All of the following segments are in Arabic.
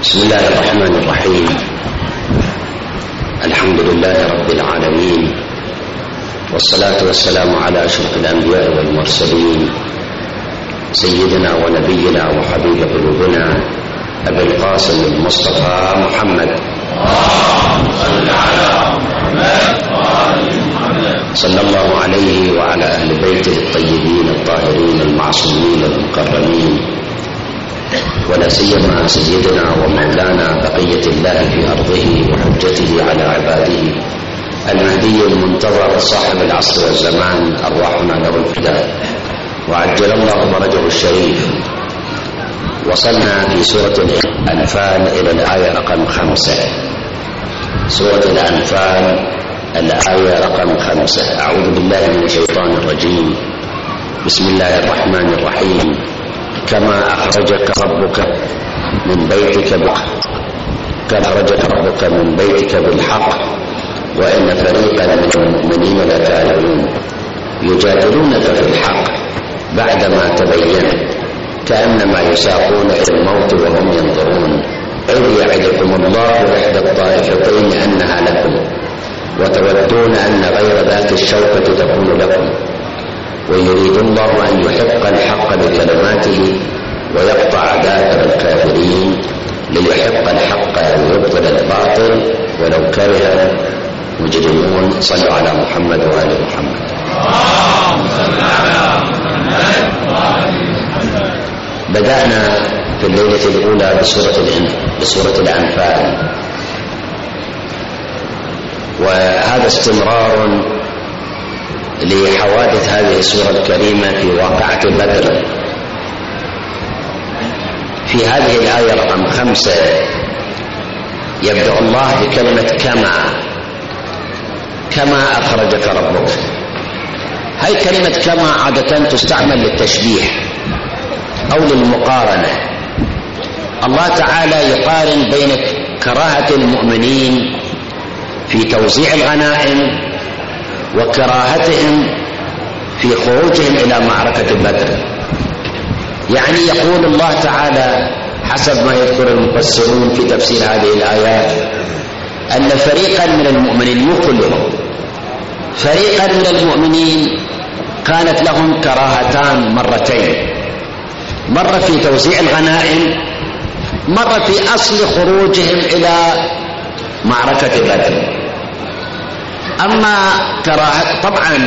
بسم الله الرحمن الرحيم. الحمد لله رب العالمين، والصلاة والسلام على أشرف الأنبياء والمرسلين، سيدنا ونبينا وحبيب قلوبنا أبي القاسم المصطفى محمد صلى الله عليه وعلى أهل بيته الطيبين الطاهرين المعصومين المكرمين، ولا سيما سيدنا ومولانا بقية الله في أرضه وحجته على عباده المهدي المنتظر صاحب العصر والزمان، أرواحنا له الفداء وعجل الله فرجه الشريف. وصلنا في سورة الأنفال إلى الآية رقم 5. سورة الأنفال الآية رقم 5. أعوذ بالله من الشيطان الرجيم. بسم الله الرحمن الرحيم. كما أخرجك ربك من بيتك بالحق وإن فريقا من المؤمنين لكارهون يجادلونك في الحق بعدما تبين كأنما يساقون إلى الموت وهم ينظرون إذ يعدكم الله إحدى الطائفتين أنها لكم وتودون أن غير ذات الشوكة تكون لكم ويريد الله أن يحق الحق بكلماته ويقطع دابر الكافرين ليحق الحق ويبطل الباطل ولو كره المجرمون. صلوا على محمد وآل محمد. بدأنا في الليلة الأولى بسورة الأنفال، وهذا استمرار لحوادث هذه السورة الكريمة في واقعة بدر. في هذه الآية رقم 5 يبدأ الله بكلمة كما أخرجك ربك. هاي كلمة كما عادة تستعمل للتشبيه أو للمقارنة. الله تعالى يقارن بين كراهة المؤمنين في توزيع الغنائم وكراهتهم في خروجهم إلى معركة بدر. يعني يقول الله تعالى حسب ما يذكر المفسرون في تفسير هذه الآيات أن فريقا من المؤمنين، مو كلهم، فريقا من المؤمنين كانت لهم كراهتان مرتين، مرة في توزيع الغنائم، مرة في أصل خروجهم إلى معركة بدر. أما كراهة، طبعا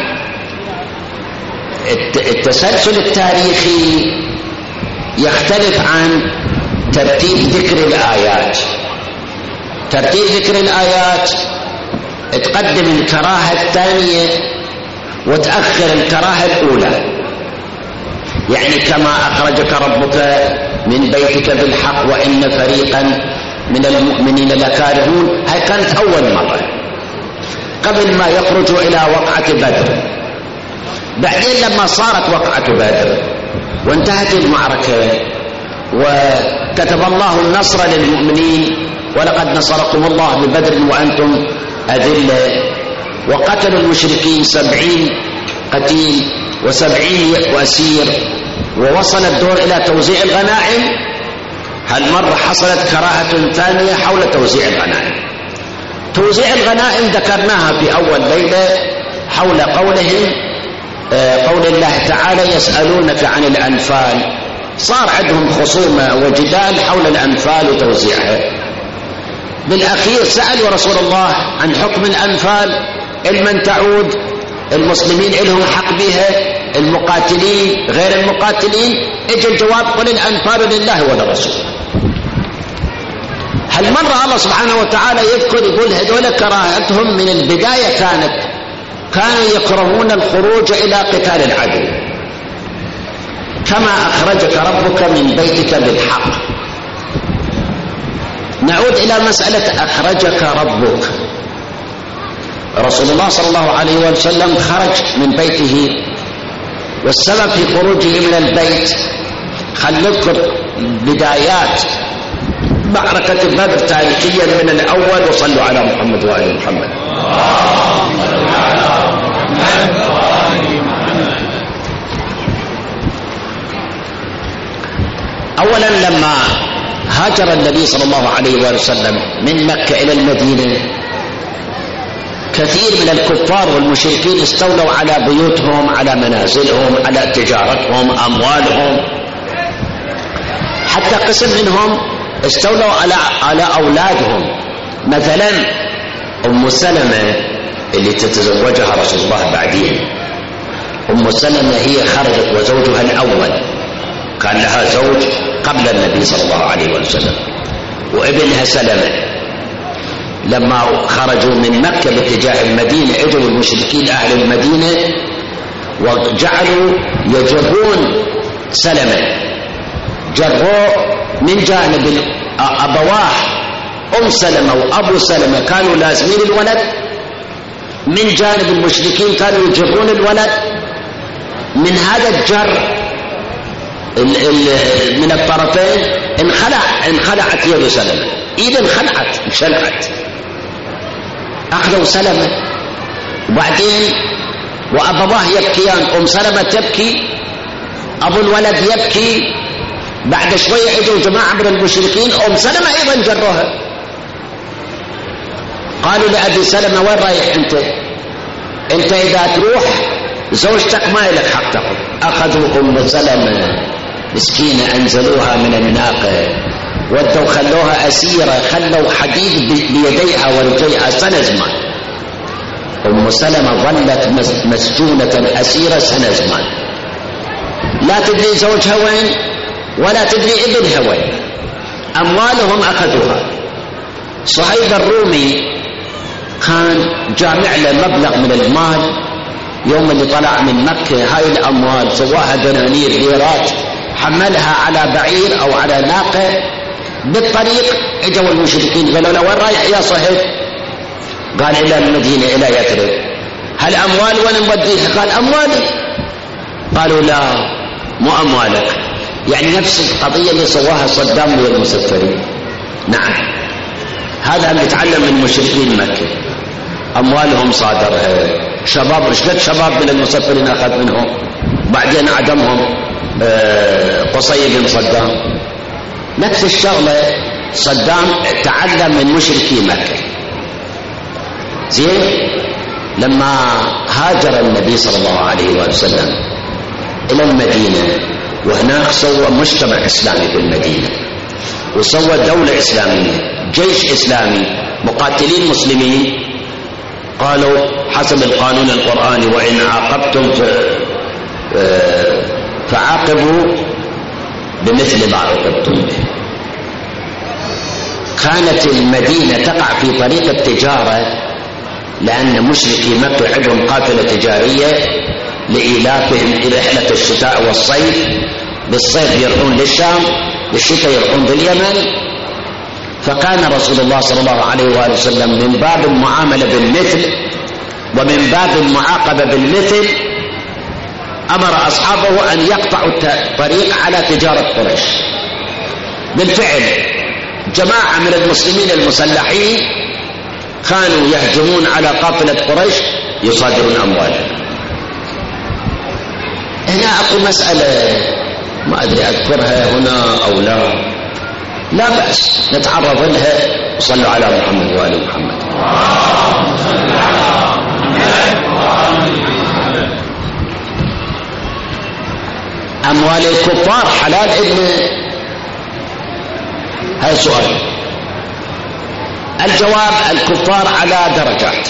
التسلسل التاريخي يختلف عن ترتيب ذكر الآيات. ترتيب ذكر الآيات تقدم الكراهة الثانية وتأخر الكراهة الأولى. يعني كما أخرجك ربك من بيتك بالحق وإن فريقا من المؤمنين لكارهون، هاي كانت أول مرة قبل ما يخرجوا إلى وقعة بدر. بعدين لما صارت وقعة بدر وانتهت المعركة وكتب الله النصر للمؤمنين ولقد نصركم الله ببدر وأنتم أذلة، وقتلوا المشركين 70 قتيل و70 أسير، ووصل الدور إلى توزيع الغنائم. هالمرة حصلت كراهة ثانية حول توزيع الغنائم. توزيع الغنائم ذكرناها في أول ليلة حول قول الله تعالى يسألونك عن الأنفال. صار عندهم خصومة وجدال حول الأنفال وتوزيعها. بالأخير سألوا رسول الله عن حكم الأنفال، المن تعود، المسلمين لهم حق بها، المقاتلين غير المقاتلين. اجى الجواب قل الأنفال لله ولرسوله. هالمرة الله سبحانه وتعالى يذكر يقول هذول كراهتهم من البداية كانوا يكرهون الخروج إلى قتال العدو. كما أخرجك ربك من بيتك بالحق. نعود إلى مسألة أخرجك ربك. رسول الله صلى الله عليه وسلم خرج من بيته، والسبب في خروجه من البيت خلذكر بدايات معركة بدر تاريخيا من الأول. وصلوا على محمد وآل محمد. أولا لما هاجر النبي صلى الله عليه وآله وسلم من مكة إلى المدينة، كثير من الكفار والمشركين استولوا على بيوتهم، على منازلهم، على تجارتهم، أموالهم، حتى قسم منهم استولوا على أولادهم. مثلا أم سلمة اللي تتزوجها رسول الله بعدين، أم سلمة هي خرجت وزوجها الأول كان لها زوج قبل النبي صلى الله عليه وسلم، وابنها سلمة. لما خرجوا من مكة باتجاه المدينة اجوا المشركين أهل المدينة وجعلوا يجرون سلمة، جروه من جانب أبواه أم سلمة وأبو سلمة كانوا لازمين الولد، من جانب المشركين كانوا يجرون الولد. من هذا الجر من الطرفين انخلعت يد سلمة، إذا انشلعت أخذوا سلمة، وبعدين وأبواه يبكيان، أم سلمة تبكي، أبو الولد يبكي. بعد شوية اجوا جماعة من المشركين، أم سلمة أيضا جروها، قالوا لأبي سلمة وين رايح أنت إذا تروح زوجتك ما لك حق تأخذ. أخذوا أم سلمة مسكينة أنزلوها من الناقة ودوا خلوها أسيرة، خلوا حديد بيديها ورجليها سنة زمان. أم سلمة ظلت مسجونة أسيرة سنة زمان، لا تدري زوجها وين ولا تدري ابنها وين. أموالهم أخذوها. صهيب الرومي كان جامع له مبلغ من المال، يوم اللي طلع من مكة هاي الأموال سواها دنانير ليرات، حملها على بعير أو على ناقة. بالطريق اجوا المشركين قالوا له وين رايح يا صهيب؟ قال إلى المدينة إلى يثرب. هل أموال وين نوديها؟ قال أموالي. قالوا لا مو أموالك، يعني نفس القضية اللي سواها صدام والمسفرين. نعم هذا اللي تعلم من مشركين مكة، أموالهم صادرها. شباب اشتد شباب من المسفرين أخذ منهم، بعدين عدمهم قصي بن صدام. نفس الشغلة صدام تعلم من مشركي مكة. زين لما هاجر النبي صلى الله عليه وسلم إلى المدينة، وهناك سوى مجتمع إسلامي في المدينة، وسوى دولة إسلامية، جيش إسلامي، مقاتلين مسلمين. قالوا حسب القانون القرآني وإن عاقبتم فعاقبوا بمثل ما عوقبتم به. كانت المدينة تقع في طريق التجارة، لأن مشركي مكة عندهم قافلة تجارية لإيلافهم رحلة الشتاء والصيف. بالصيف يروحون للشام، بالشتاء يروحون لليمن. فكان رسول الله صلى الله عليه وآله وسلم من باب المعاملة بالمثل ومن باب المعاقبة بالمثل أمر أصحابه أن يقطعوا الطريق على تجارة قريش. بالفعل جماعة من المسلمين المسلحين كانوا يهجمون على قافلة قريش يصادرون أموالهم. هنا أقول مسألة ما أدري أذكرها هنا أو لا بأس نتعرض لها. صلوا على محمد وآل محمد. أموال الكفار حلال ابن؟ هذا سؤال. الجواب الكفار على درجات.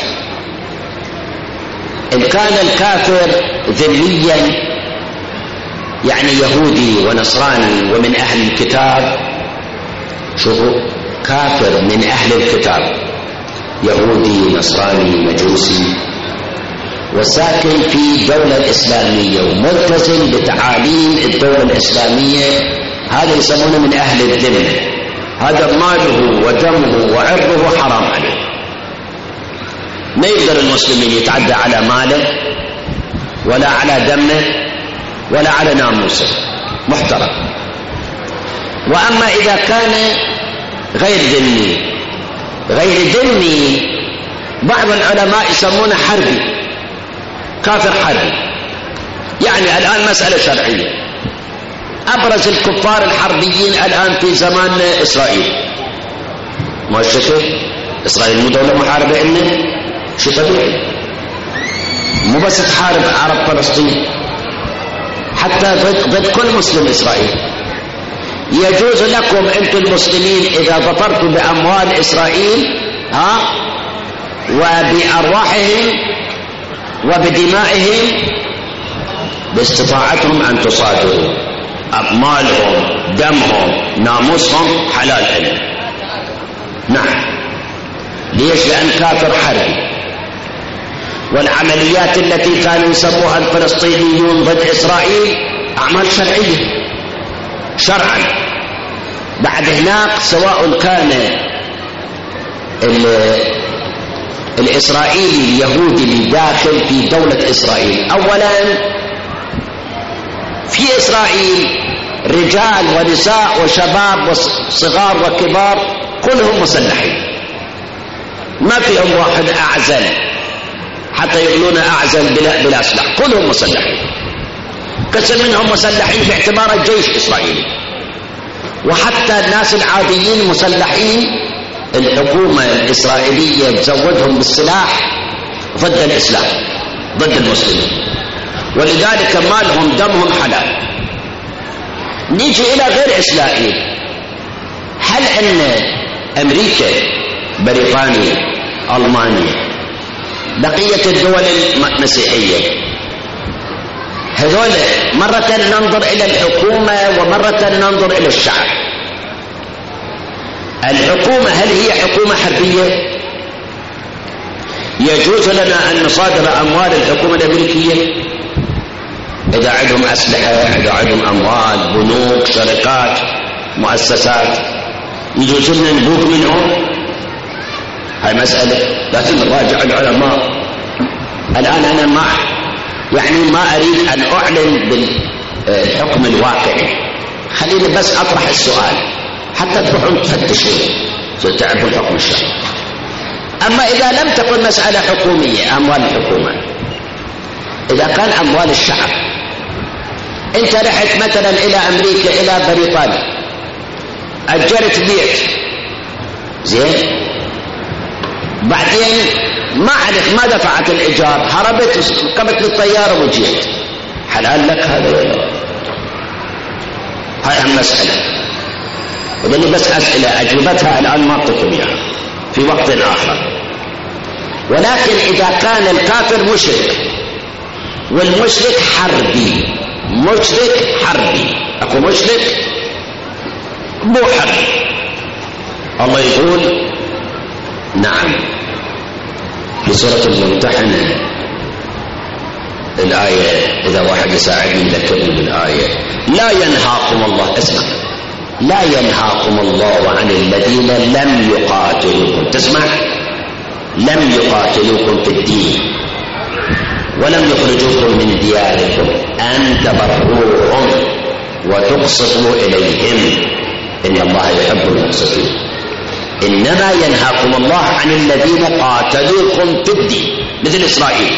إن كان الكافر ذميا يعني يهودي ونصراني ومن أهل الكتاب، شوفوا كافر من أهل الكتاب يهودي نصراني مجوسي وساكن في الدولة الإسلامية وملتزم بتعاليم الدولة الإسلامية، هذا يسمونه من أهل الذمة. هذا ماله ودمه وعرضه حرام عليه. ما يقدر المسلمين يتعدى على ماله ولا على دمه ولا على ناموسه، محترم. وأما إذا كان غير ذمي بعض العلماء يسمونه حربي، كافر حربي. يعني الآن مسألة شرعية، أبرز الكفار الحربيين الآن في زماننا إسرائيل. ما شكل إسرائيل مو دولة محاربة إلنا شيء طبيعي، مو بس تحارب عرب فلسطين، حتى ضد كل مسلم إسرائيل. يجوز لكم أنتم المسلمين إذا ظفرتم بأموال إسرائيل وبأرواحهم وبدمائهم باستطاعتهم أن تصادروا أموالهم، دمهم، ناموسهم حلال لهم. نعم. ليش؟ لأن كافر حربي. والعمليات التي كانوا يسموها الفلسطينيون ضد إسرائيل أعمال شرعية شرعا. بعد هناك سواء كان الإسرائيلي اليهودي اللي داخل في دولة إسرائيل، أولا في إسرائيل رجال ونساء وشباب وصغار وكبار كلهم مسلحين، ما فيهم واحد أعزل حتى يقولون أعزل بلا سلاح، كلهم مسلحين. كثير منهم مسلحين باعتبار الجيش الإسرائيلي، وحتى الناس العاديين مسلحين. الحكومة الإسرائيلية تزودهم بالسلاح ضد الإسلام ضد المسلمين، ولذلك مالهم دمهم حلال. نيجي إلى غير إسرائيل، هل أن أمريكا، بريطانيا، ألمانيا، بقية الدول المسيحية، هذول مرة ننظر إلى الحكومة ومرة ننظر إلى الشعب. الحكومة هل هي حكومة حربية؟ يجوز لنا أن نصادر أموال الحكومة الأمريكية إذا عندهم أسلحة، إذا عندهم أموال، بنوك، شركات، مؤسسات، يجوز لنا نبوك منهم؟ هاي مسألة لازم نراجع العلماء. الآن أنا ما أريد أن أعلن بالحكم الواقعي، خليني بس أطرح السؤال حتى تروحون تفتشون تعرفوا الحكم الشرعي. أما إذا لم تكن مسألة حكومية، أموال الحكومة، إذا كان أموال الشعب، أنت رحت مثلا إلى أمريكا، إلى بريطانيا، أجرت بيت زين، بعدين ما دفعت الإيجار، هربت وركبت للطيارة وجيت، حلال لك هذا ولا؟ هاي المسألة، وذني بس أسئلة أجوبتها الآن ما أعطيكم إياها في وقت آخر. ولكن إذا كان الكافر مشرك والمشرك حربي، أكو مشرك مو حربي، الله يقول نعم في سورة الممتحنة الآية، إذا واحد يساعدني يذكرني بالآية، لا ينهاكم الله، اسمع، لا ينهاكم الله عن الذين لم يقاتلوكم، تسمع، لم يقاتلوكم في الدين ولم يخرجوكم من دياركم أن تبروهم وتقسطوا إليهم إن الله يحب المقسطين. إنما ينهاكم الله عن الذين قاتلوكم في الدين، مثل إسرائيل.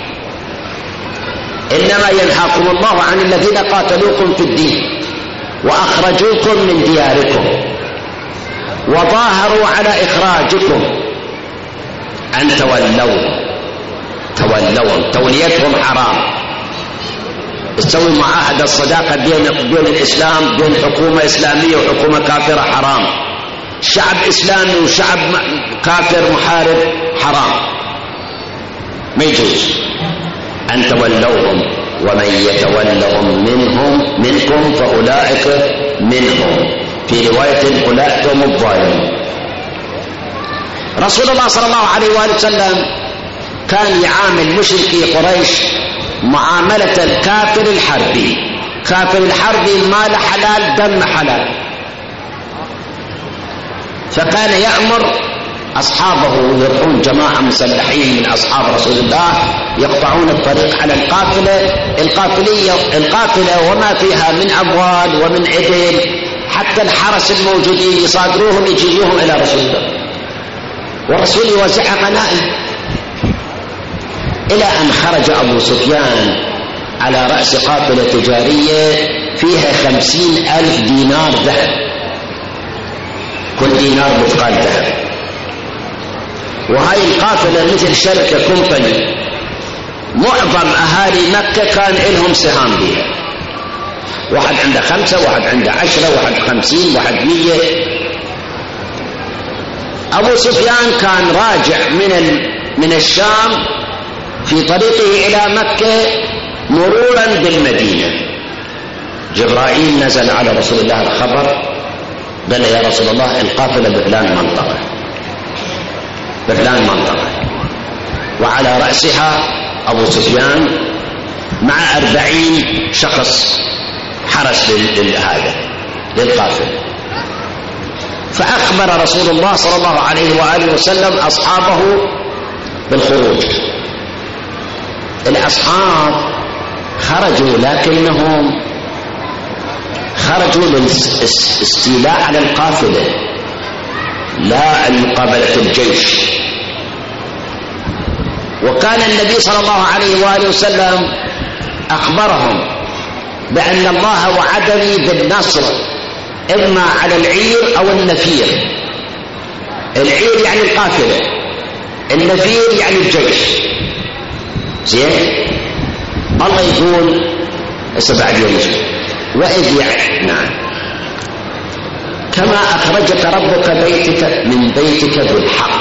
إنما ينهاكم الله عن الذين قاتلوكم في الدين وأخرجوكم من دياركم وظاهروا على إخراجكم أن تولوهم. توليتهم حرام. تسوي معاهدة الصداقة بين الإسلام، بين حكومة إسلامية وحكومة كافرة، حرام. شعب إسلامي وشعب كافر محارب، حرام، ما يجوز أن تولوهم، ومن يتولهم منكم فأولئك منهم، في رواية أولئك هم الظالمون. رسول الله صلى الله عليه وآله وسلم كان يعامل مشركي قريش معاملة الكافر الحربي. كافر الحربي مال حلال، دم حلال، فكان يأمر أصحابه يروحون جماعة مسلحين من أصحاب رسول الله يقطعون الطريق على القافلة وما فيها من أموال ومن عدل، حتى الحرس الموجودين يصادروهم يجيبوهم إلى رسول الله، والرسول يوزعها غنائم، إلى أن خرج أبو سفيان على رأس قافلة تجارية فيها 50,000 دينار ذهب، كل دينار مثقال ذهب. وهاي القافلة مثل شركة كومباني، معظم أهالي مكة كان لهم سهام بها، واحد عنده 5، واحد عنده 10، واحد 50، واحد 100. أبو سفيان كان راجع من الشام في طريقه إلى مكة مرورا بالمدينة، جبرائيل نزل على رسول الله الخبر، قال يا رسول الله القافلة بفلان منطقة، بفلان منطقة، وعلى رأسها أبو سفيان مع 40 شخص حرس للقافلة. فأخبر رسول الله صلى الله عليه وآله وسلم أصحابه بالخروج. الأصحاب خرجوا، لكنهم خرجوا للاستيلاء على القافلة لا مقابلة الجيش. وكان النبي صلى الله عليه وآله وسلم أخبرهم بأن الله وعدني بالنصر إما على العير أو النفير. العير يعني القافلة، النفير يعني الجيش. زين، الله يقول هسه بعد يوم وإذ يعني نعم كما أخرجك ربك من بيتك بالحق.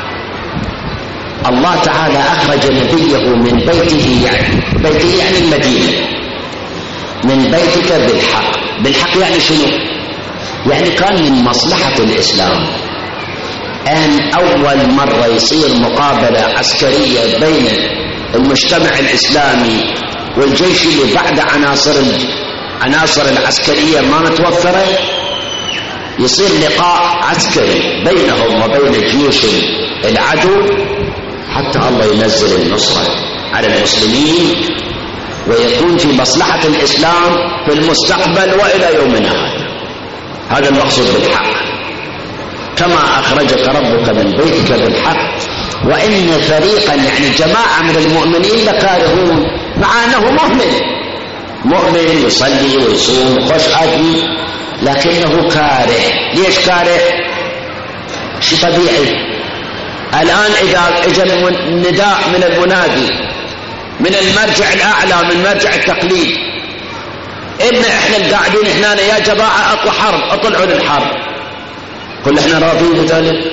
الله تعالى أخرج نبيه من بيته، يعني المدينة، من بيتك بالحق. بالحق يعني شنو؟ يعني كان من مصلحة الإسلام أن أول مرة يصير مقابلة عسكرية بين المجتمع الإسلامي والجيش اللي بعد عناصر العسكرية ما متوفرة، يصير لقاء عسكري بينهم وبين جيوش العدو حتى الله ينزل النصرة على المسلمين ويكون في مصلحة الإسلام في المستقبل وإلى يومنا هذا. هذا المقصود بالحق. كما أخرجك ربك من بيتك بالحق وإن فريقا يعني جماعة من المؤمنين لكارهون، مع أنه مؤمن يصلي ويصوم وخش آدمي، لكنه كاره. ليش كاره؟ شيء طبيعي. الآن إذا اجى النداء من المنادي من المرجع الأعلى، من مرجع التقليد، إن إحنا القاعدين هنا يا جماعة أطلع حرب، أطلعوا للحرب، كل إحنا راضين بذلك؟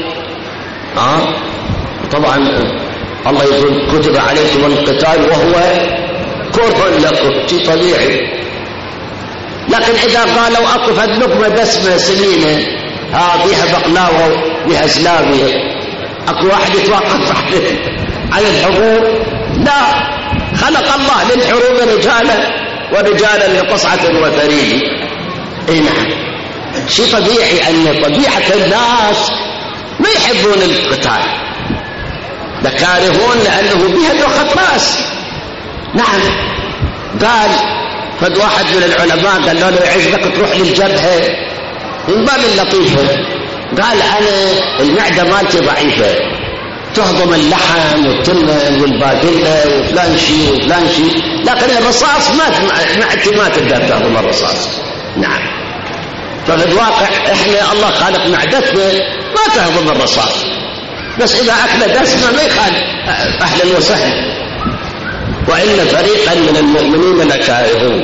طبعا الله يقول كتب عليكم القتال وهو كره لكم، شيء طبيعي. لكن إذا قالوا أكو فد لقمة دسمة سمينة بيها بقلاوة بيها زلابية، أكو واحد يتوقف عن الحروب؟ لا، خلق الله للحروب رجالا ورجالا لقصعة وثريد. نعم، شيء طبيعي أن طبيعة الناس ما يحبون القتال، لكارهون لأنه بها دوخة راس. نعم، قال فد واحد من العلماء قال له يعجبك تروح للجبهة من باب اللطيفة، قال أنا المعدة مالتي ضعيفة، تهضم اللحم والتمن والباقلة وفلان شيء وفلان شيء، لكن الرصاص معدتي ما تقدر تهضم الرصاص. نعم، ففي الواقع احنا الله خالق معدتنا ما تهضم الرصاص، بس إذا أكل دسمة ما يخالف، أهلا وسهلا. وإن فريقا من المؤمنين لكارهون.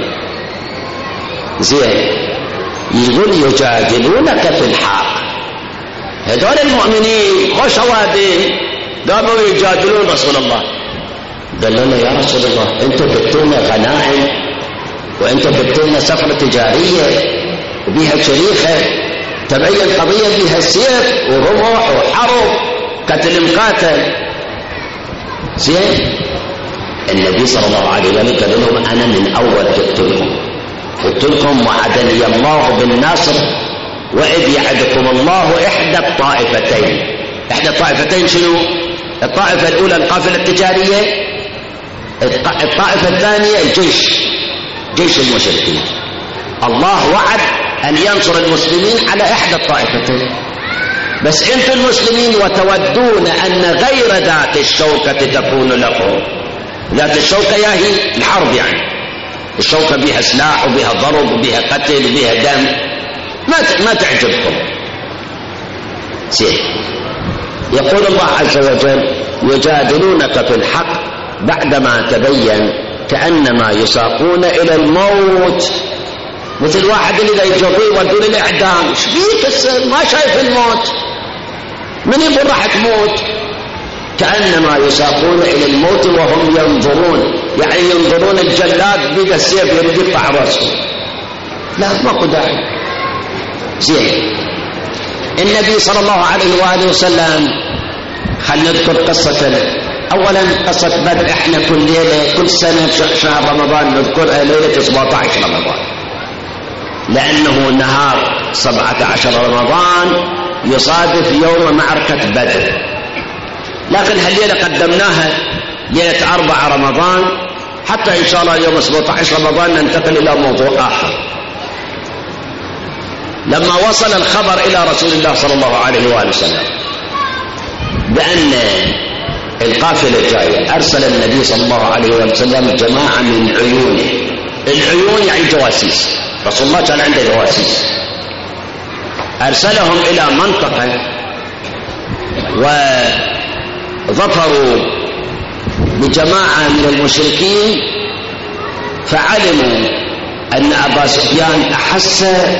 زين، يقول يجادلونك في الحق. هذول المؤمنين خوش وادين قاموا يجادلون رسول الله. قال لنا يا رسول الله انتم جبتونا غنائم وانتم جبتونا سفرة تجارية وبيها شريخة، تبين قضية بيها سيف ورمح وحرب قتل مقاتل. زين، النبي صلى الله عليه وسلم قال لهم انا من اول قلت لكم وعدني الله بالنصر وإذ يعدكم الله إحدى الطائفتين. إحدى الطائفتين شنو؟ الطائفة الأولى القافلة التجارية، الطائفة الثانية جيش المشركين. الله وعد أن ينصر المسلمين على إحدى الطائفتين، بس أنتم المسلمين وتودون أن غير ذات الشوكة تكون لكم. ذات الشوكة هي الحرب، يعني الشوكة بها سلاح وبها ضرب وبها قتل وبها دم، ما تعجبكم. زين. يقول الله عز وجل: يجادلونك في الحق بعدما تبين كأنما يساقون إلى الموت. مثل واحد اللي يجريه يودون الإعدام، ايش بيك ما شايف الموت؟ من يقول راح تموت؟ كأنما يساقون إلى الموت وهم ينظرون، يعني ينظرون الجلاد بيد السيف يريد يقطع راسه. لا، ماكو داعي. زين. النبي صلى الله عليه وآله وسلم، خلينا نذكر قصة. أولا قصة بدر، احنا كل ليلة كل سنة شهر رمضان نذكرها ليلة 17 رمضان، لأنه نهار 17 رمضان يصادف يوم معركة بدر. لكن هالليلة قدمناها ليلة 4 رمضان، حتى إن شاء الله يوم 17 رمضان ننتقل إلى موضوع آخر. لما وصل الخبر إلى رسول الله صلى الله عليه وآله وسلم بأن القافلة الجاية، أرسل النبي صلى الله عليه وآله وسلم جماعة من عيونه. العيون يعني جواسيس، رسول الله كان عنده جواسيس، أرسلهم إلى منطقة وظفروا بجماعة من المشركين، فعلموا أن أبا سفيان أحس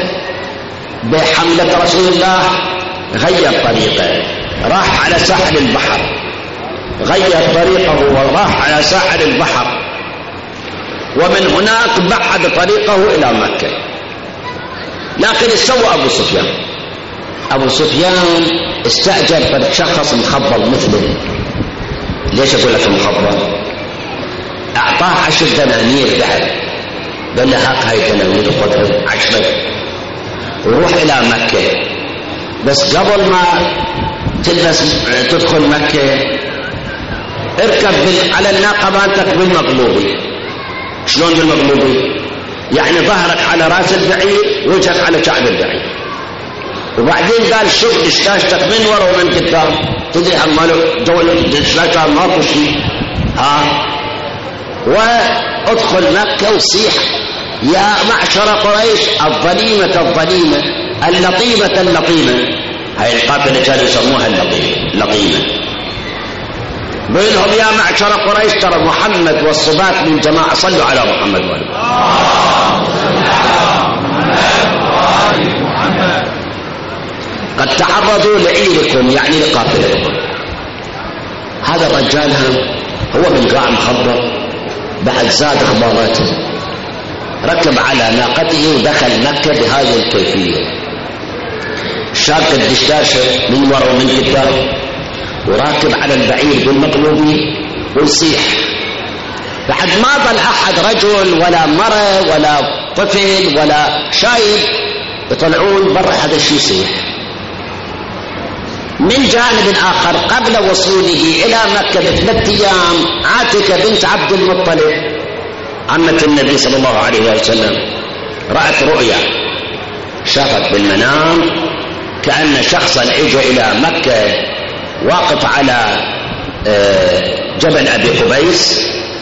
بحملة رسول الله، غير طريقه، راح على ساحل البحر، غير طريقه وراح على ساحل البحر، ومن هناك بعد طريقه إلى مكة. لكن سوى أبو سفيان استأجر شخص مخبل مثله. ليش أقول لك مخبل؟ أعطاه 10 دنانير ذهب، قال له هاك هاي الدنانير خذها 10 وروح إلى مكة، بس قبل ما تدخل مكة اركب على الناقة مالتك بالمقلوبي. شلون بالمقلوبي؟ يعني ظهرك على راس البعير، وجهك على شعب البعير. وبعدين قال شوف دشاشتك من ورا ومن قدام، تدري هالمالو جول دشاشتها ماكو شيء، وادخل مكة وصيح: يا معشر قريش الظليمة اللطيمة. هاي القافلة كانوا يسموها اللطيمة. بقول لهم: يا معشر قريش، ترى محمد والصبات من جماعة، صلوا على محمد وآله قد تعرضوا لعيركم، يعني لقافلتكم. هذا الرجال هو من قاع مخبر، بعد زاد اخباراته، ركب على ناقته ودخل مكة بهذه الكيفية، شاق الدشاشة من وراء ومن قدام، وراكب على البعير بالمقلوبي ويصيح. بعد ما ظل أحد، رجل ولا مرة ولا طفل ولا شايب، يطلعون برا هذا الشيء يصيح. من جانب آخر، قبل وصوله إلى مكة ب3 أيام، عاتكة بنت عبد المطلب عمة النبي صلى الله عليه وسلم رأت رؤيا، شافت بالمنام كأن شخصا اجى إلى مكة واقف على جبل أبي قبيس،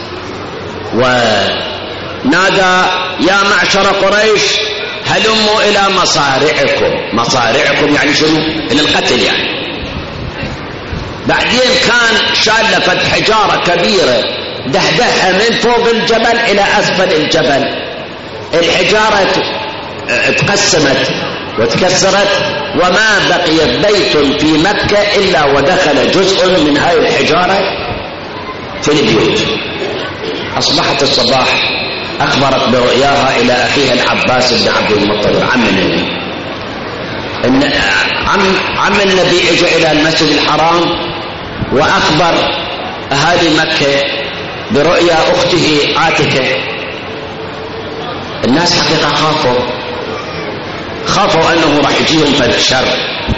ونادى: يا معشر قريش هلموا إلى مصارعكم يعني شنو؟ إلى القتل يعني. بعدين كان شالفت حجارة كبيرة دهدها من فوق الجبل إلى أسفل الجبل، الحجارة تقسمت وتكسرت، وما بقي بيت في مكة إلا ودخل جزء من هذه الحجارة في البيوت. أصبحت الصباح أخبرت برؤياها إلى أخيها العباس بن عبد المطلب عم النبي. عم النبي اجى إلى المسجد الحرام وأخبر أهالي مكة برؤيا أخته عاتكة. الناس حقيقة خافوا أنه راح يجيهم فالشر،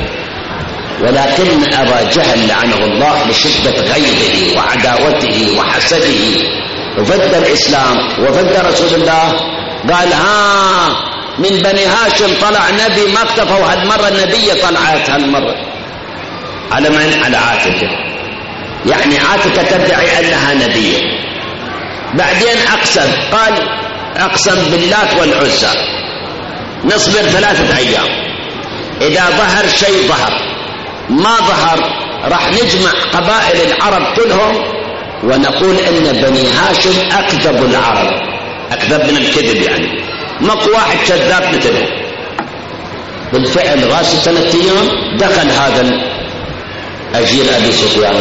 ولكن أبا جهل لعنه الله لشدة غيظه وعداوته وحسده ضد الإسلام وضد رسول الله قال: من بني هاشم طلع نبي، ما اكتفوا هالمرة، النبي طلعت هالمرة. على من؟ على عاتكة، يعني عاتكة تدعي أنها نبية. بعدين أقسم قال: اقسم باللات والعزى نصبر 3 أيام، إذا ظهر شيء ظهر، ما ظهر راح نجمع قبائل العرب كلهم ونقول إن بني هاشم أكذب العرب، أكذب من الكذب يعني، ماكو واحد كذاب مثله. بالفعل غاص 3 أيام دخل هذا أجير أبي سفيان،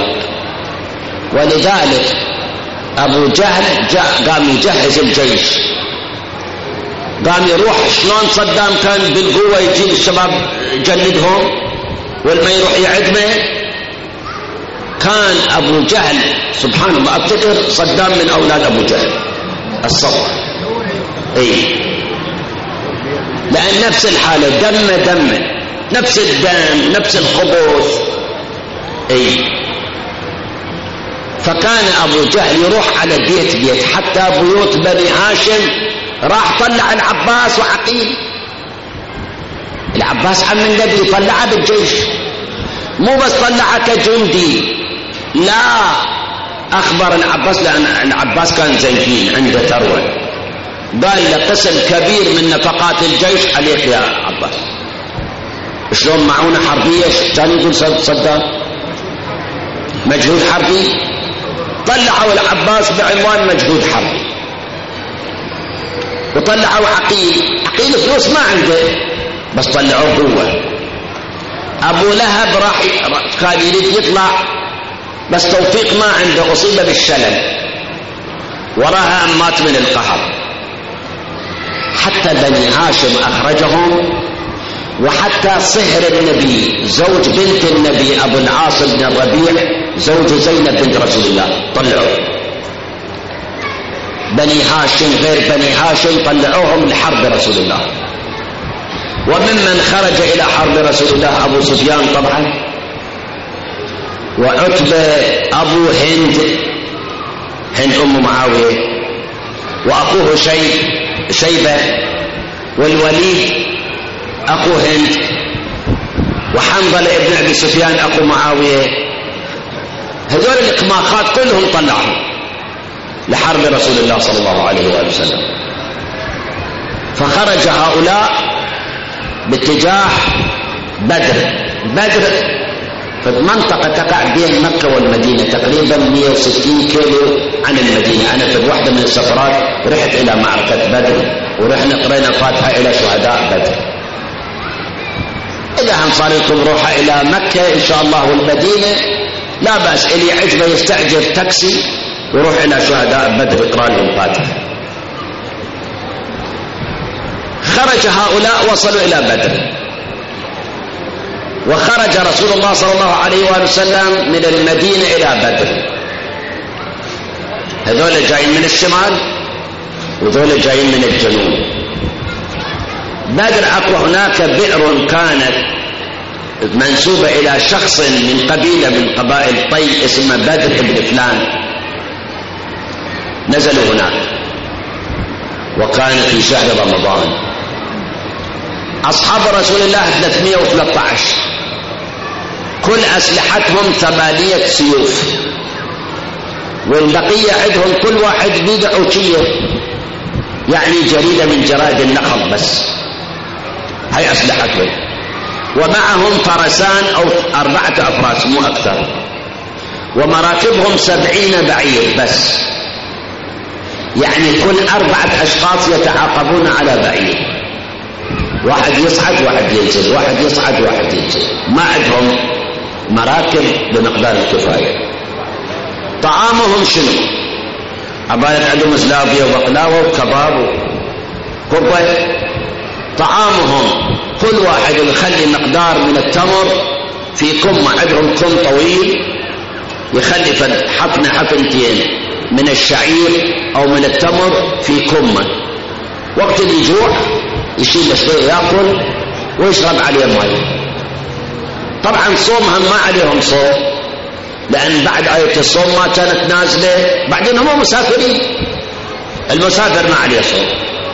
ولذلك أبو جهل قام يجهز الجيش، قام يروح شلون صدام كان بالقوة يجيب الشباب يجندهم والما يروح يعدمه. كان أبو جهل سبحان الله أفتكر صدام من أولاد أبو جهل الصبر، لأن نفس الحالة دم نفس الدم نفس الخبث. فكان أبو جهل يروح على بيت حتى بيوت بني هاشم، راح طلع العباس وعقيل. العباس عم النبي طلعه بالجيش، مو بس طلعه كجندي، لا، أخبر العباس، لأن العباس كان زنكين عنده ثروة، قال له قسم كبير من نفقات الجيش عليك يا عباس. شلون معونة حربية؟ كان يقول صدام مجهود حربي، طلعوا العباس بعنوان مجهود حربي، وطلعوا عقيل فلوس ما عنده بس طلعوا قوة. أبو لهب راح كان يريد يطلع بس توفيق ما عنده، أصيب بالشلل وراها أمات من القهر. حتى بني هاشم أخرجهم، وحتى صهر النبي زوج بنت النبي أبو العاص بن الربيع زوج زينب بنت رسول الله طلعوا. بني هاشم غير بني هاشم طلعوهم لحرب رسول الله. وممن خرج إلى حرب رسول الله أبو سفيان طبعا، وعتبة أبو هند أم معاوية، وأخوه شيبة، والوليد أخو هند، وحنظلة ابن أبي سفيان أخو معاوية. هذول الإقماخات كلهم طلعهم لحرب رسول الله صلى الله عليه وآله وسلم. فخرج هؤلاء باتجاه بدر في منطقة تقع بين مكة والمدينة، تقريبا 160 كيلو عن المدينة. أنا في واحدة من السفرات رحت إلى معركة بدر، ورحنا قرينا الفاتحة إلى شهداء بدر. إذا هم صار لكم روحة إلى مكة إن شاء الله والمدينة لا بأس، اللي عجبه يستأجر تاكسي ويروح إلى شهداء بدر يقرأ لهم فاتحة. خرج هؤلاء وصلوا إلى بدر، وخرج رسول الله صلى الله عليه وآله وسلم من المدينة إلى بدر. هذول جايين من الشمال وذول جايين من الجنوب. بدر أكو هناك بئر كانت منسوبة إلى شخص من قبيلة من قبائل طي اسمه بدر بن فلان، نزلوا هناك وكان في شهر رمضان. أصحاب رسول الله 313، كل أسلحتهم 8 سيوف، والبقية عندهم كل واحد بيد عوشية، يعني جريدة من جرائد النخل بس، هاي أسلحتهم. ومعهم فرسان أو 4 أفراس مو أكثر، ومراكبهم 70 بعير بس، يعني كل 4 أشخاص يتعاقبون على بعير، واحد يصعد واحد ينزل، واحد يصعد واحد ينزل، ما عندهم مراكب بمقدار الكفاية. طعامهم شنو؟ عبالة عندهم زلابية وبقلاوة وكباب وقبة. طعامهم كل واحد يخلي مقدار من التمر في كمة، عندهم كم طويل يخلي حفنتين من الشعير أو من التمر في كمة، وقت اللي يجوع يشيل شوية يأكل ويشرب عليه ماء. طبعا صومهم ما عليهم صوم، لأن بعد آية الصوم ما كانت نازلة، بعدين هم مسافرين، المسافر ما عليه صوم.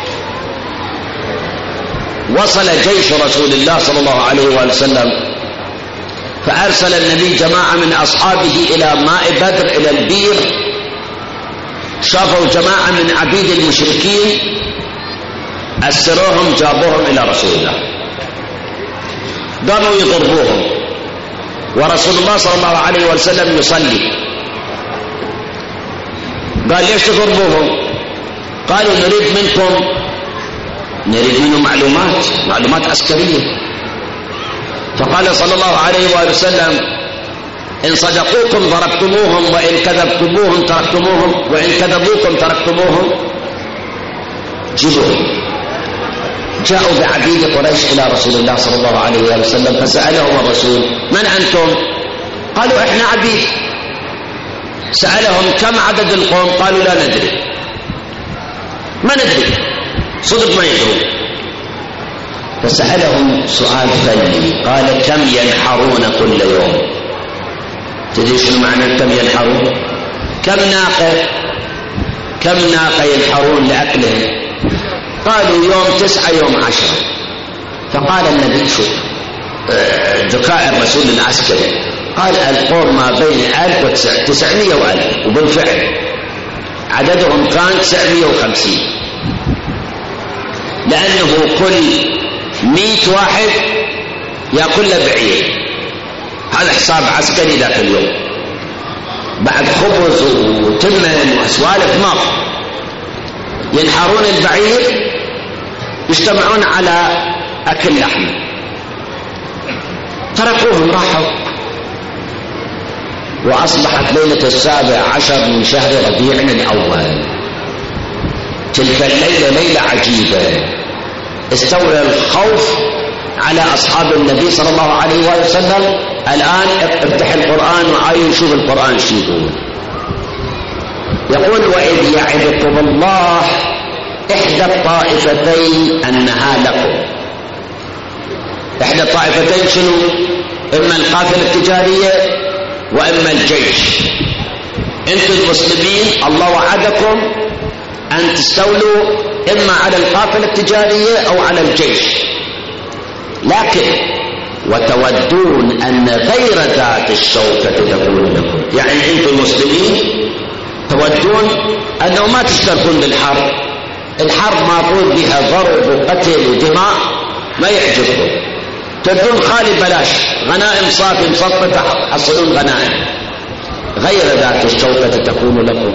وصل جيش رسول الله صلى الله عليه وآله وسلم، فأرسل النبي جماعة من أصحابه إلى ماء بدر إلى البير، شافوا جماعة من عبيد المشركين أسروهم جابوهم إلى رسول الله، قاموا يضربوهم، ورسول الله صلى الله عليه وسلم يصلي. قال ليش تضربوهم؟ قالوا نريد منهم معلومات عسكرية. فقال صلى الله عليه وسلم إن صدقوكم ضربتموهم، وإن كذبتموهم تركتموهم، وإن كذبوكم تركتموهم. جيبوهم. جاءوا بعبيد قريش إلى رسول الله صلى الله عليه وسلم، فسألهم الرسول من أنتم؟ قالوا إحنا عبيد. سألهم كم عدد القوم؟ قالوا لا ندري، ما ندري، صدق ما يدرون. فسألهم سؤال فني، قال كم ينحرون كل يوم؟ تدري شنو معنى كم ينحرون؟ كم ناقة ينحرون لأكلهم؟ قالوا يوم 9 يوم 10. فقال النبي شوف ذكاء الرسول العسكري، قال القوم ما بين 1900 و1000، وبالفعل عددهم كان 950، لأنه كل 100 واحد يأكل له بعير. هذا حساب عسكري ذاك اليوم، بعد خبز وتمن وسوالف ماء. ينحرون البعير، يجتمعون على أكل لحم. تركوهم راحوا، وأصبحت ليلة 17 من شهر ربيع الأول. تلك الليلة ليلة عجيبة، استولى الخوف على أصحاب النبي صلى الله عليه وسلم. الآن افتح القرآن وعاين شوف القرآن شو يقول وإذ يعدكم الله إحدى الطائفتين أنها لكم. إحدى الطائفتين شنو؟ إما القافلة التجارية وإما الجيش. أنتم المسلمين الله وعدكم أن تستولوا إما على القافلة التجارية أو على الجيش، لكن وتودون أن غير ذات الشوكة تكون لكم. يعني أنتم المسلمين تودون أنه ما تشتركون بالحرب، الحرب معقول بها ضرب وقتل ودماء، ما يعجبكم. تدون خالي بلاش، غنائم صافي مصفة تحصلون غنائم. غير ذات الشوكة تكون لكم.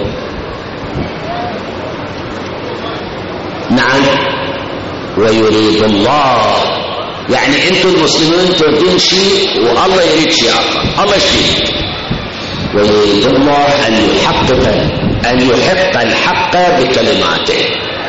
نعم، ويريد الله، يعني انتم المسلمين تريدون شيء والله يريد شيء اخر. الله شيء ويريد الله ان يحق الحق بكلماته.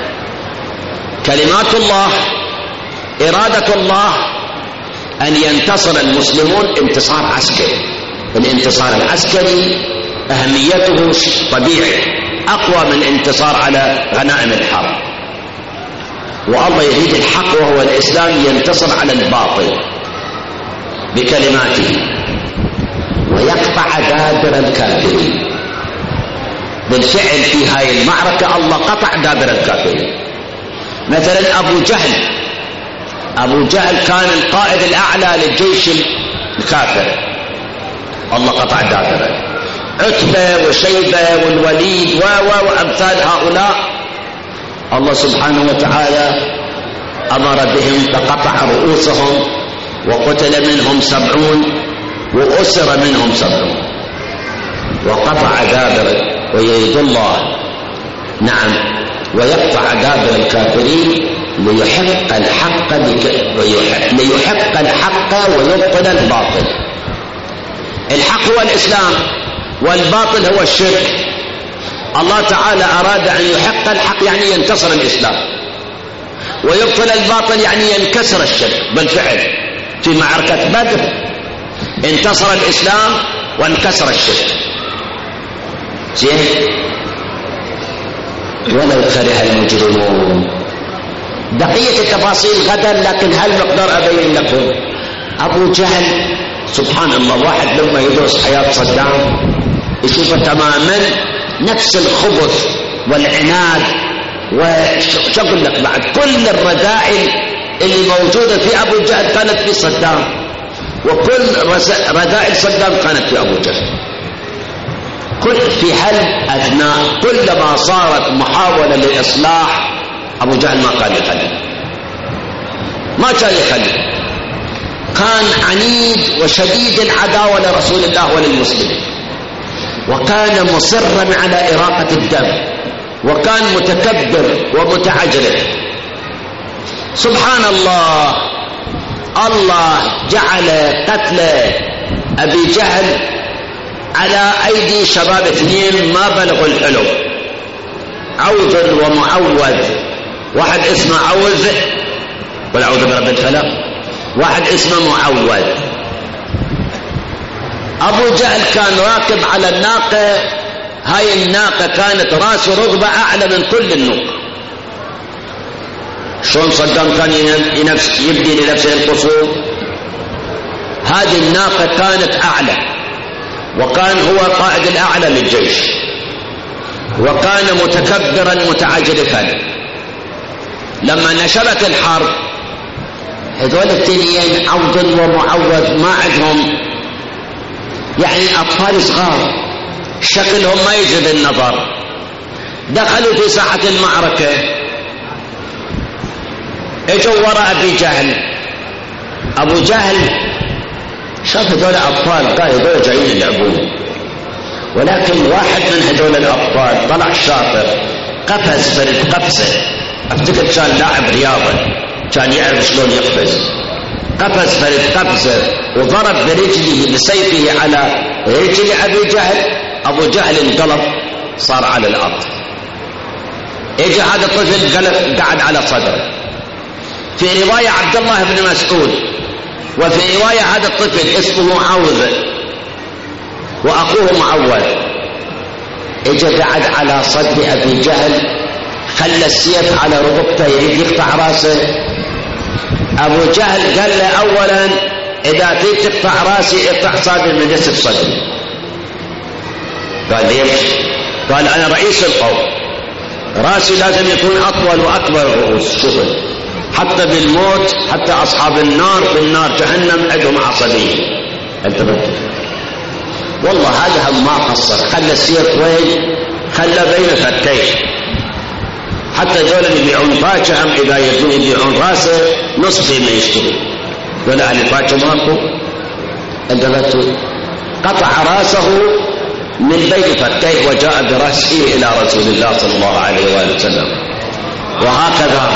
كلمات الله، إرادة الله أن ينتصر المسلمون انتصار عسكري. الانتصار العسكري أهميته طبيعي، أقوى من الانتصار على غنائم الحرب. والله يريد الحق وهو الإسلام ينتصر على الباطل بكلماته ويقطع دابر الكافرين. بالفعل في هاي المعركة الله قطع دابر الكافرين. مثلا أبو جهل كان القائد الأعلى للجيش الكافر، الله قطع دابره. عتبة وشيبة والوليد وأمثال هؤلاء الله سبحانه وتعالى أمر بهم فقطع رؤوسهم، وقتل منهم 70 وأسر منهم 70، وقطع دابر. ويريد الله نعم ويقطع دابر الكافرين ليحق الحق ويبطل الباطل. الحق هو الإسلام والباطل هو الشرك. الله تعالى أراد أن يحق الحق يعني ينتصر الإسلام، ويبطل الباطل يعني ينكسر الشرك. بالفعل في معركة بدر انتصر الإسلام وانكسر الشرك. زين، ولو كره المجرمون. بقية التفاصيل غدا، لكن هل مقدر أبين لكم. أبو جهل سبحان الله، واحد لما يدرس حياة صدام يشوف تماما نفس الخبث والعناد وشغل لك بعد كل الرذائل اللي موجودة في أبو جهل كانت في صدام، وكل رذائل صدام كانت في أبو جهل. كل في حل أثناء كلما صارت محاولة لإصلاح أبو جهل ما كان يخلي، ما كان يخلي، كان عنيد وشديد العداوة لرسول الله وللمسلمين، وكان مصرا على إراقة الدم، وكان متكبر ومتعجرف. سبحان الله، الله جعل قتل أبي جهل على أيدي شباب اثنين ما بلغوا الحلم، عوذ ومعوذ. واحد اسمه عوذ والعوذ برب الفلق، واحد اسمه معوذ. أبو جهل كان راكب على الناقة، هاي الناقة كانت راس وركبة أعلى من كل النوق. شلون صدام كان يبني لنفسه القصور؟ هذه الناقة كانت أعلى، وكان هو قائد الأعلى للجيش، وكان متكبرا متعجرفا. لما نشبت الحرب هذول التنين عوض ومعوض ما عندهم، يعني أطفال صغار شكلهم ما يجذب النظر، دخلوا في ساحة المعركة، اجوا وراء أبي جهل. أبو جهل شاف هذول أطفال، قال هذول جايين يلعبون، ولكن واحد من هذول الأطفال طلع شاطر، قفز فرد قفزة، افتكر كان لاعب رياضة كان يعرف شلون يقفز، قفز فرد قفزة وضرب برجله بسيفه على رجل أبي جهل. أبو جهل انقلب صار على الأرض. اجى هذا الطفل قعد على صدره. في رواية عبد الله بن مسعود، وفي رواية هذا الطفل اسمه عوذ وأخوه معوذ، اجى قعد على صدر أبي جهل، خلى السيف على رقبته يريد يقطع راسه. أبو جهل قال له أولا إذا تريد تقطع راسي اقطع صدري من نصف صدري. قال ليش؟ قال أنا رئيس القوم، راسي لازم يكون أطول وأكبر الرؤوس. شغل حتى بالموت، حتى أصحاب النار في النار جهنم عندهم عصبية. انتبهت؟ والله هذا هم ما قصر، خلى السيف وين؟ خلى بين فكيه. حتى دول اللي يبيعون فاكهة إذا يبون يبيعون راسه نصف قيمة يشتري، دول أهل الفاكهة ماكو. انتبهت؟ قطع راسه من بين فكيه وجاء برأسه إلى رسول الله صلى الله عليه وآله وسلم. وهكذا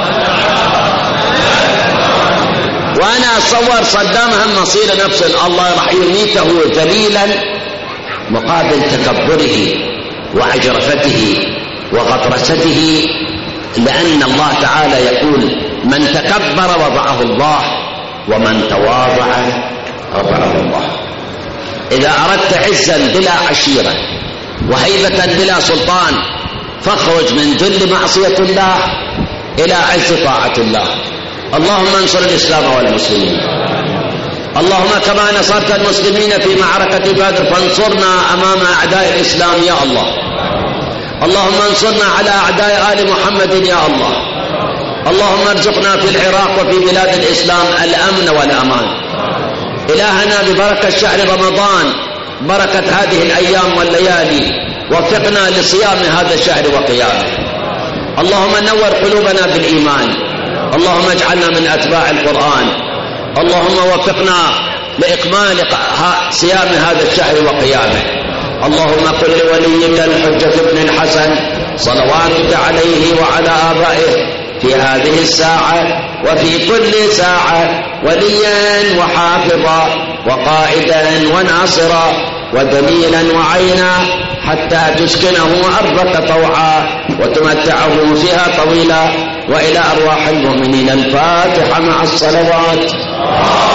وأنا أتصور صدام هم مصير نفسه، الله راح يميته ذليلا مقابل تكبره وعجرفته وغطرسته، لأن الله تعالى يقول من تكبر وضعه الله ومن تواضع رفعه الله. إذا أردت عزا بلا عشيرة وهيبة بلا سلطان فاخرج من ذل معصية الله إلى عز طاعة الله. اللهم انصر الإسلام والمسلمين، اللهم كما نصرت المسلمين في معركة بدر فانصرنا أمام أعداء الإسلام يا الله. اللهم انصرنا على أعداء آل محمد يا الله. اللهم ارزقنا في العراق وفي بلاد الإسلام الأمن والأمان. إلهنا ببركة شهر رمضان، بركة هذه الأيام والليالي، وفقنا لصيام هذا الشهر وقيامه. اللهم نور قلوبنا بالإيمان، اللهم اجعلنا من أتباع القرآن، اللهم وفقنا لإكمال صيام هذا الشهر وقيامه. اللهم قل لوليك الحجة بن الحسن صلواتك عليه وعلى آبائه في هذه الساعة وفي كل ساعة وليا وحافظا وقائدا وناصرا ودليلا وعينا، حتى تسكنه أرضك طوعا وتمتعه فيها طويلا، وإلى أرواح المؤمنين الفاتحة مع الصلوات.